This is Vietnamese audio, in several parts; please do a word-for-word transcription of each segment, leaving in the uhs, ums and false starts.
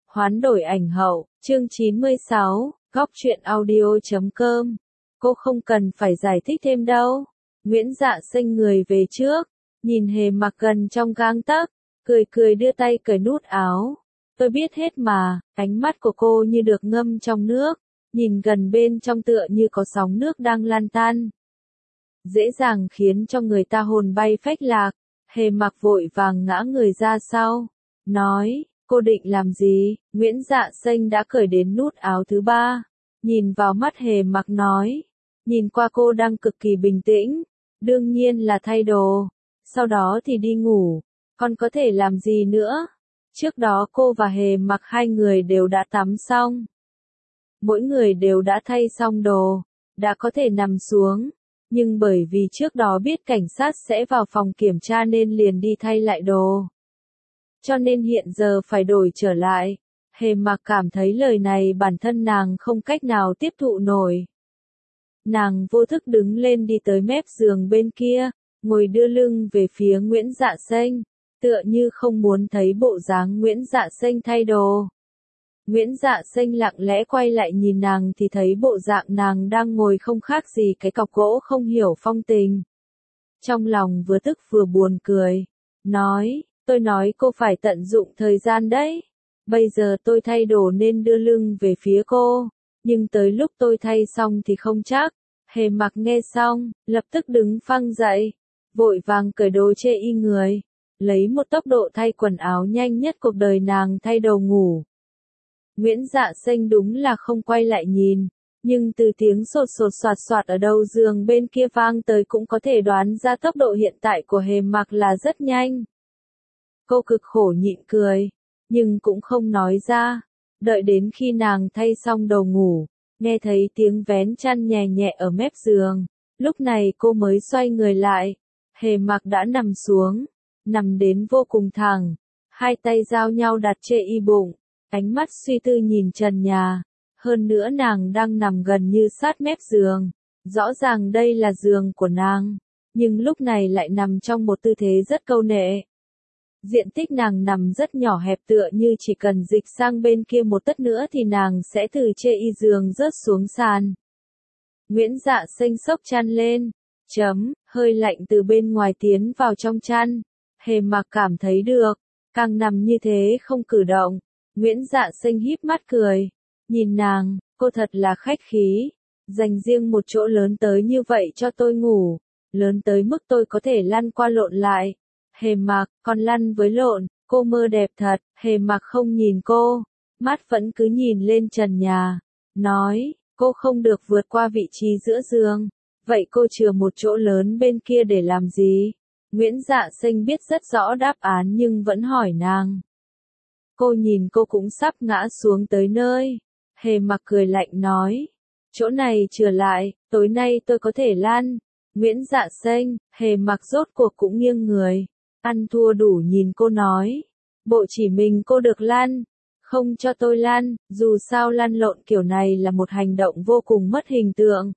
Hoán đổi ảnh hậu, chương chín mươi sáu, góc truyện audio.com. Cô không cần phải giải thích thêm đâu. Nguyễn Dạ Xanh người về trước, nhìn Hề Mặc gần trong gang tấc, cười cười đưa tay cởi nút áo. Tôi biết hết mà, ánh mắt của cô như được ngâm trong nước, nhìn gần bên trong tựa như có sóng nước đang lan tan. Dễ dàng khiến cho người ta hồn bay phách lạc. Hề Mặc vội vàng ngã người ra sau, nói, cô định làm gì? Nguyễn Dạ Xanh đã cởi đến nút áo thứ ba, nhìn vào mắt Hề Mặc nói, nhìn qua cô đang cực kỳ bình tĩnh, đương nhiên là thay đồ, sau đó thì đi ngủ, còn có thể làm gì nữa? Trước đó cô và Hề Mặc hai người đều đã tắm xong, mỗi người đều đã thay xong đồ, đã có thể nằm xuống. Nhưng bởi vì trước đó biết cảnh sát sẽ vào phòng kiểm tra nên liền đi thay lại đồ. Cho nên hiện giờ phải đổi trở lại. Hề Mặc cảm thấy lời này bản thân nàng không cách nào tiếp thụ nổi. Nàng vô thức đứng lên đi tới mép giường bên kia, ngồi đưa lưng về phía Nguyễn Dạ Xanh, tựa như không muốn thấy bộ dáng Nguyễn Dạ Xanh thay đồ. Nguyễn Dạ Xanh lặng lẽ quay lại nhìn nàng thì thấy bộ dạng nàng đang ngồi không khác gì cái cọc gỗ không hiểu phong tình. Trong lòng vừa tức vừa buồn cười, nói, tôi nói cô phải tận dụng thời gian đấy. Bây giờ tôi thay đồ nên đưa lưng về phía cô, nhưng tới lúc tôi thay xong thì không chắc. Hề Mặc nghe xong, lập tức đứng phăng dậy, vội vàng cởi đồ chê y người, lấy một tốc độ thay quần áo nhanh nhất cuộc đời nàng thay đồ ngủ. Nguyễn Dạ Xanh đúng là không quay lại nhìn, nhưng từ tiếng sột sột soạt soạt ở đầu giường bên kia vang tới cũng có thể đoán ra tốc độ hiện tại của Hề Mặc là rất nhanh. Cô cực khổ nhịn cười, nhưng cũng không nói ra, đợi đến khi nàng thay xong đồ ngủ, nghe thấy tiếng vén chăn nhẹ nhẹ ở mép giường, lúc này cô mới xoay người lại, Hề Mặc đã nằm xuống, nằm đến vô cùng thẳng, hai tay giao nhau đặt trên y bụng. Ánh mắt suy tư nhìn trần nhà, hơn nữa nàng đang nằm gần như sát mép giường, rõ ràng đây là giường của nàng, nhưng lúc này lại nằm trong một tư thế rất câu nệ. Diện tích nàng nằm rất nhỏ hẹp tựa như chỉ cần dịch sang bên kia một tấc nữa thì nàng sẽ từ trên y giường rớt xuống sàn. Nguyễn Dạ Xanh xốc chăn lên, chấm, hơi lạnh từ bên ngoài tiến vào trong chăn, Hề Mặc cảm thấy được, càng nằm như thế không cử động. Nguyễn Dạ Xanh híp mắt cười, nhìn nàng, cô thật là khách khí, dành riêng một chỗ lớn tới như vậy cho tôi ngủ, lớn tới mức tôi có thể lăn qua lộn lại. Hề Mặc, còn lăn với lộn, cô mơ đẹp thật. Hề Mặc không nhìn cô, mắt vẫn cứ nhìn lên trần nhà, nói, cô không được vượt qua vị trí giữa giường, vậy cô chừa một chỗ lớn bên kia để làm gì? Nguyễn Dạ Xanh biết rất rõ đáp án nhưng vẫn hỏi nàng. Cô nhìn cô cũng sắp ngã xuống tới nơi. Hề Mặc cười lạnh nói, chỗ này chừa lại, tối nay tôi có thể lăn. Nguyễn Dạ Xanh, Hề Mặc rốt cuộc cũng nghiêng người, ăn thua đủ nhìn cô nói, bộ chỉ mình cô được lăn, không cho tôi lăn, dù sao lăn lộn kiểu này là một hành động vô cùng mất hình tượng.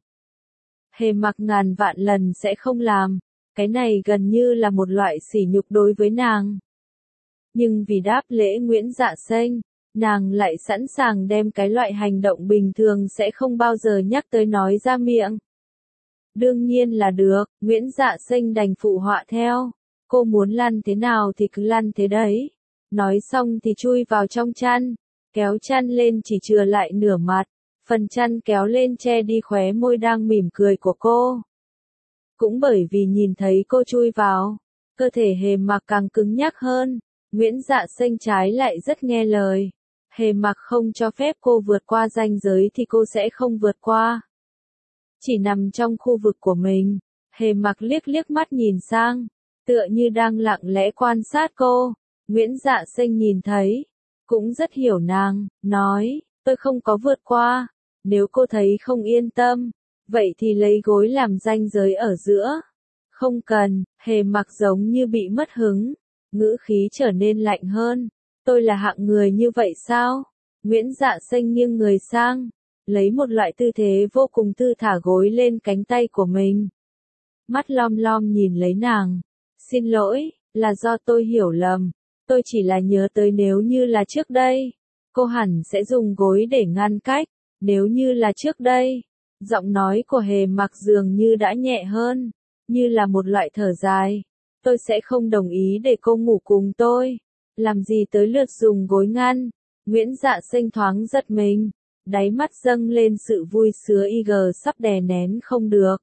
Hề Mặc ngàn vạn lần sẽ không làm, cái này gần như là một loại sỉ nhục đối với nàng. Nhưng vì đáp lễ Nguyễn Dạ Xanh, nàng lại sẵn sàng đem cái loại hành động bình thường sẽ không bao giờ nhắc tới nói ra miệng. Đương nhiên là được, Nguyễn Dạ Xanh đành phụ họa theo, cô muốn lăn thế nào thì cứ lăn thế đấy. Nói xong thì chui vào trong chăn, kéo chăn lên chỉ chừa lại nửa mặt, phần chăn kéo lên che đi khóe môi đang mỉm cười của cô. Cũng bởi vì nhìn thấy cô chui vào, cơ thể Hề Mặc càng cứng nhắc hơn. Nguyễn Dạ Xanh trái lại rất nghe lời. Hề Mặc không cho phép cô vượt qua ranh giới thì cô sẽ không vượt qua. Chỉ nằm trong khu vực của mình, Hề Mặc liếc liếc mắt nhìn sang, tựa như đang lặng lẽ quan sát cô. Nguyễn Dạ Xanh nhìn thấy, cũng rất hiểu nàng, nói, tôi không có vượt qua, nếu cô thấy không yên tâm, vậy thì lấy gối làm ranh giới ở giữa. Không cần. Hề Mặc giống như bị mất hứng, ngữ khí trở nên lạnh hơn. Tôi là hạng người như vậy sao? Nguyễn Dạ Xanh nghiêng người sang, lấy một loại tư thế vô cùng thư thả gối lên cánh tay của mình. Mắt lom lom nhìn lấy nàng. Xin lỗi, là do tôi hiểu lầm. Tôi chỉ là nhớ tới nếu như là trước đây, cô hẳn sẽ dùng gối để ngăn cách, nếu như là trước đây. Giọng nói của Hề Mặc dường như đã nhẹ hơn, như là một loại thở dài. Tôi sẽ không đồng ý để cô ngủ cùng tôi. Làm gì tới lượt dùng gối ngăn. Nguyễn Dạ Sinh thoáng giật mình, đáy mắt dâng lên sự vui sướng y gờ sắp đè nén không được.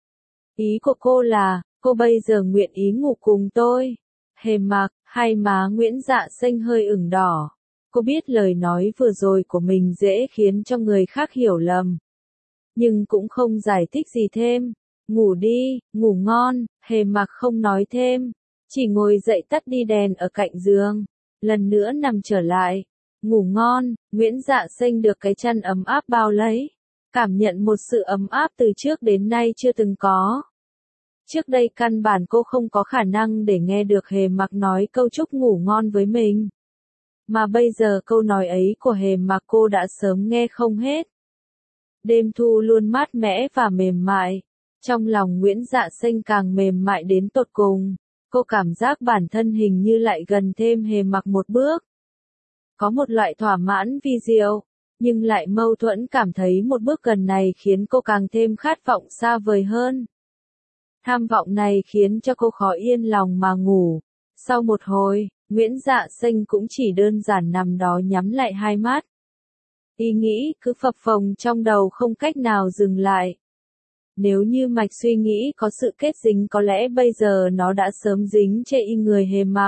Ý của cô là, cô bây giờ nguyện ý ngủ cùng tôi. Hề Mặc, hai má Nguyễn Dạ Sinh hơi ửng đỏ. Cô biết lời nói vừa rồi của mình dễ khiến cho người khác hiểu lầm. Nhưng cũng không giải thích gì thêm. Ngủ đi, ngủ ngon. Hề Mặc không nói thêm, chỉ ngồi dậy tắt đi đèn ở cạnh giường, lần nữa nằm trở lại. Ngủ ngon. Nguyễn Dạ Sinh được cái chăn ấm áp bao lấy, cảm nhận một sự ấm áp từ trước đến nay chưa từng có. Trước đây căn bản cô không có khả năng để nghe được Hề Mặc nói câu chúc ngủ ngon với mình. Mà bây giờ câu nói ấy của Hề Mặc cô đã sớm nghe không hết. Đêm thu luôn mát mẻ và mềm mại. Trong lòng Nguyễn Dạ Sinh càng mềm mại đến tột cùng. Cô cảm giác bản thân hình như lại gần thêm Hề Mặc một bước. Có một loại thỏa mãn vi diệu, nhưng lại mâu thuẫn cảm thấy một bước gần này khiến cô càng thêm khát vọng xa vời hơn. Tham vọng này khiến cho cô khó yên lòng mà ngủ. Sau một hồi, Nguyễn Dạ Sinh cũng chỉ đơn giản nằm đó nhắm lại hai mắt. Ý nghĩ cứ phập phồng trong đầu không cách nào dừng lại. Nếu như mạch suy nghĩ có sự kết dính có lẽ bây giờ nó đã sớm dính chê y người Hề Mặc.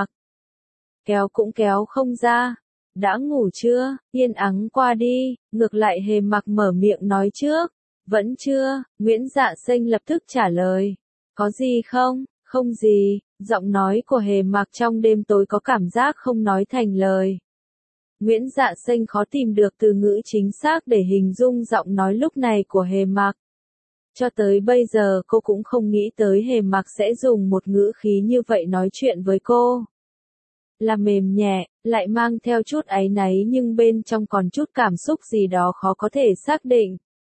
Kéo cũng kéo không ra. Đã ngủ chưa? Yên ắng qua đi. Ngược lại Hề Mặc mở miệng nói trước. Vẫn chưa. Nguyễn Dạ Sinh lập tức trả lời. Có gì không? Không gì. Giọng nói của Hề Mặc trong đêm tối có cảm giác không nói thành lời. Nguyễn Dạ Sinh khó tìm được từ ngữ chính xác để hình dung giọng nói lúc này của Hề Mặc. Cho tới bây giờ cô cũng không nghĩ tới Hề Mặc sẽ dùng một ngữ khí như vậy nói chuyện với cô. Là mềm nhẹ, lại mang theo chút áy náy nhưng bên trong còn chút cảm xúc gì đó khó có thể xác định.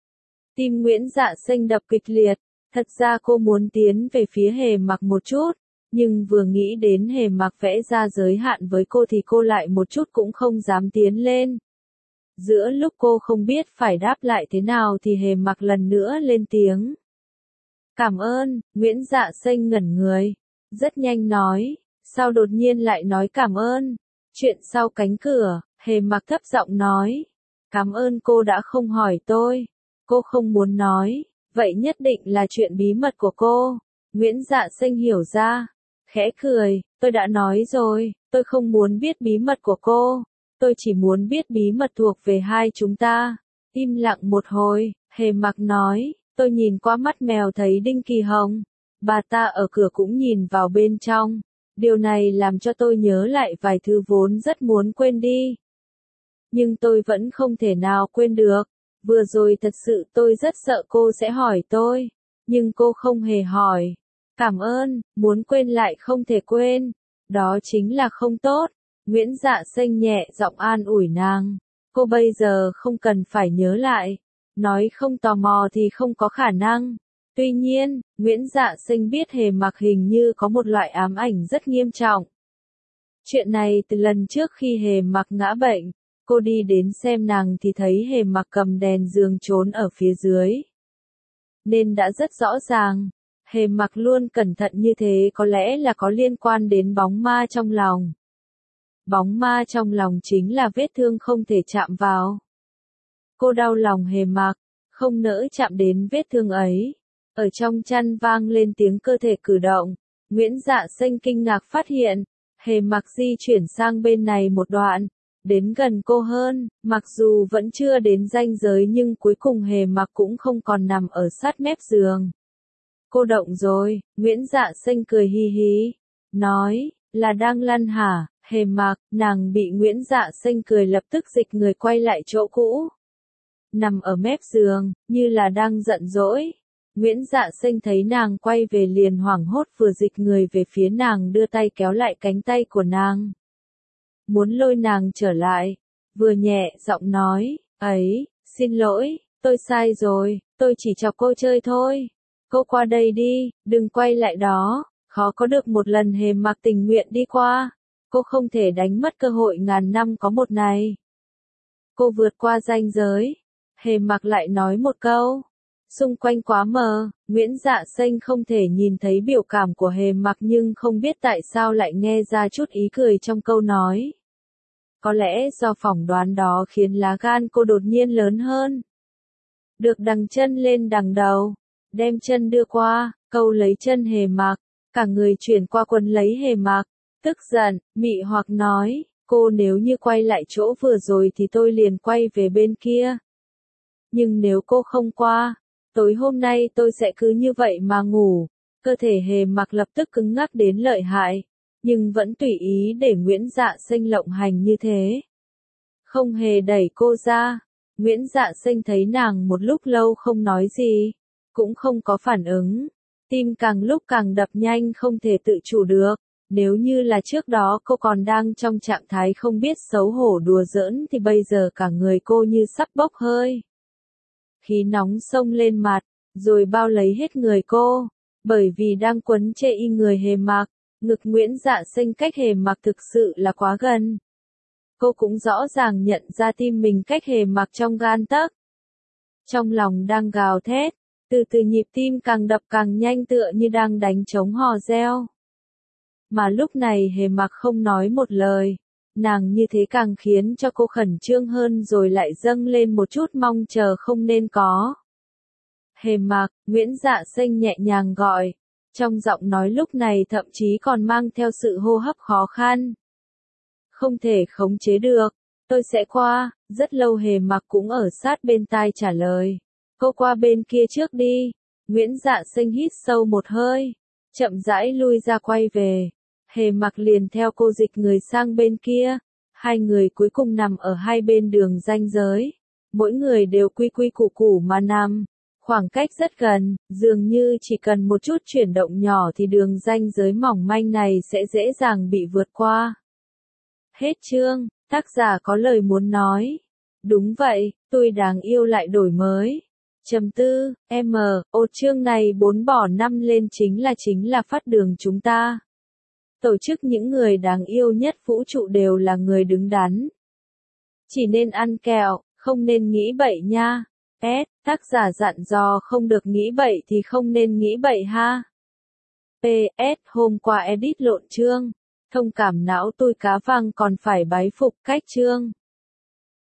Tim Nguyễn Dạ Sinh đập kịch liệt, thật ra cô muốn tiến về phía Hề Mặc một chút, nhưng vừa nghĩ đến Hề Mặc vẽ ra giới hạn với cô thì cô lại một chút cũng không dám tiến lên. Giữa lúc cô không biết phải đáp lại thế nào thì Hề Mặc lần nữa lên tiếng. Cảm ơn. Nguyễn Dạ Sinh ngẩn người, rất nhanh nói, sao đột nhiên lại nói cảm ơn? Chuyện sau cánh cửa. Hề Mặc thấp giọng nói, cảm ơn cô đã không hỏi tôi. Cô không muốn nói, vậy nhất định là chuyện bí mật của cô. Nguyễn Dạ Sinh hiểu ra, khẽ cười, tôi đã nói rồi, tôi không muốn biết bí mật của cô. Tôi chỉ muốn biết bí mật thuộc về hai chúng ta. Im lặng một hồi, Hề Mặc nói, tôi nhìn qua mắt mèo thấy Đinh Kỳ Hồng. Bà ta ở cửa cũng nhìn vào bên trong. Điều này làm cho tôi nhớ lại vài thứ vốn rất muốn quên đi. Nhưng tôi vẫn không thể nào quên được. Vừa rồi thật sự tôi rất sợ cô sẽ hỏi tôi. Nhưng cô không hề hỏi. Cảm ơn, muốn quên lại không thể quên. Đó chính là không tốt. Nguyễn Dạ Sinh nhẹ giọng an ủi nàng. Cô bây giờ không cần phải nhớ lại. Nói không tò mò thì không có khả năng. Tuy nhiên, Nguyễn Dạ Sinh biết Hề Mặc hình như có một loại ám ảnh rất nghiêm trọng. Chuyện này từ lần trước khi Hề Mặc ngã bệnh, cô đi đến xem nàng thì thấy Hề Mặc cầm đèn giường trốn ở phía dưới. Nên đã rất rõ ràng, Hề Mặc luôn cẩn thận như thế có lẽ là có liên quan đến bóng ma trong lòng. Bóng ma trong lòng chính là vết thương không thể chạm vào. Cô đau lòng Hề Mặc, không nỡ chạm đến vết thương ấy. Ở trong chăn vang lên tiếng cơ thể cử động. Nguyễn Dạ Sinh kinh ngạc phát hiện, Hề Mặc di chuyển sang bên này một đoạn, đến gần cô hơn, mặc dù vẫn chưa đến ranh giới nhưng cuối cùng Hề Mặc cũng không còn nằm ở sát mép giường. Cô động rồi. Nguyễn Dạ Sinh cười hi hi, nói, là đang lăn hả? Hề Mặc, nàng bị Nguyễn Dạ Sinh cười lập tức dịch người quay lại chỗ cũ. Nằm ở mép giường, như là đang giận dỗi. Nguyễn Dạ Sinh thấy nàng quay về liền hoảng hốt vừa dịch người về phía nàng đưa tay kéo lại cánh tay của nàng. Muốn lôi nàng trở lại, vừa nhẹ giọng nói, ấy, xin lỗi, tôi sai rồi, tôi chỉ chọc cô chơi thôi. Cô qua đây đi, đừng quay lại đó, khó có được một lần Hề Mặc tình nguyện đi qua. Cô không thể đánh mất cơ hội ngàn năm có một này. Cô vượt qua ranh giới. Hề Mặc lại nói một câu. Xung quanh quá mờ, Nguyễn Dạ Xanh không thể nhìn thấy biểu cảm của Hề Mặc nhưng không biết tại sao lại nghe ra chút ý cười trong câu nói. Có lẽ do phỏng đoán đó khiến lá gan cô đột nhiên lớn hơn. Được đằng chân lên đằng đầu, đem chân đưa qua, câu lấy chân Hề Mặc, cả người chuyển qua quần lấy Hề Mặc, tức giận, mị hoặc nói, cô nếu như quay lại chỗ vừa rồi thì tôi liền quay về bên kia. Nhưng nếu cô không qua, tối hôm nay tôi sẽ cứ như vậy mà ngủ. Cơ thể Hề Mặc lập tức cứng ngắc đến lợi hại, nhưng vẫn tùy ý để Nguyễn Dạ Xanh lộng hành như thế. Không hề đẩy cô ra. Nguyễn Dạ Xanh thấy nàng một lúc lâu không nói gì, cũng không có phản ứng. Tim càng lúc càng đập nhanh không thể tự chủ được. Nếu như là trước đó cô còn đang trong trạng thái không biết xấu hổ đùa giỡn thì bây giờ cả người cô như sắp bốc hơi. Khí nóng xông lên mặt, rồi bao lấy hết người cô, bởi vì đang quấn chê y người Hề Mặc, ngực Nguyễn Dạ Xanh cách Hề Mặc thực sự là quá gần. Cô cũng rõ ràng nhận ra tim mình cách Hề Mặc trong gan tấc. Trong lòng đang gào thét, từ từ nhịp tim càng đập càng nhanh tựa như đang đánh trống hò reo. Mà lúc này Hề Mặc không nói một lời, nàng như thế càng khiến cho cô khẩn trương hơn rồi lại dâng lên một chút mong chờ không nên có. Hề Mặc, Nguyễn Dạ Xanh nhẹ nhàng gọi, trong giọng nói lúc này thậm chí còn mang theo sự hô hấp khó khăn. Không thể khống chế được, tôi sẽ qua. Rất lâu Hề Mặc cũng ở sát bên tai trả lời. Cô qua bên kia trước đi. Nguyễn Dạ Xanh hít sâu một hơi, chậm rãi lui ra quay về. Hề Mặc liền theo cô dịch người sang bên kia. Hai người cuối cùng nằm ở hai bên đường ranh giới. Mỗi người đều quy quy củ củ mà nằm. Khoảng cách rất gần, dường như chỉ cần một chút chuyển động nhỏ thì đường ranh giới mỏng manh này sẽ dễ dàng bị vượt qua. Hết chương, tác giả có lời muốn nói. Đúng vậy, tôi đáng yêu lại đổi mới. Chấm tư, M, ô chương này bốn bỏ năm lên chính là chính là phát đường chúng ta. Tổ chức những người đáng yêu nhất vũ trụ đều là người đứng đắn. Chỉ nên ăn kẹo, không nên nghĩ bậy nha. S, tác giả dặn dò không được nghĩ bậy thì không nên nghĩ bậy ha. P S, hôm qua edit lộn chương. Thông cảm não tôi cá vàng còn phải bái phục cách chương.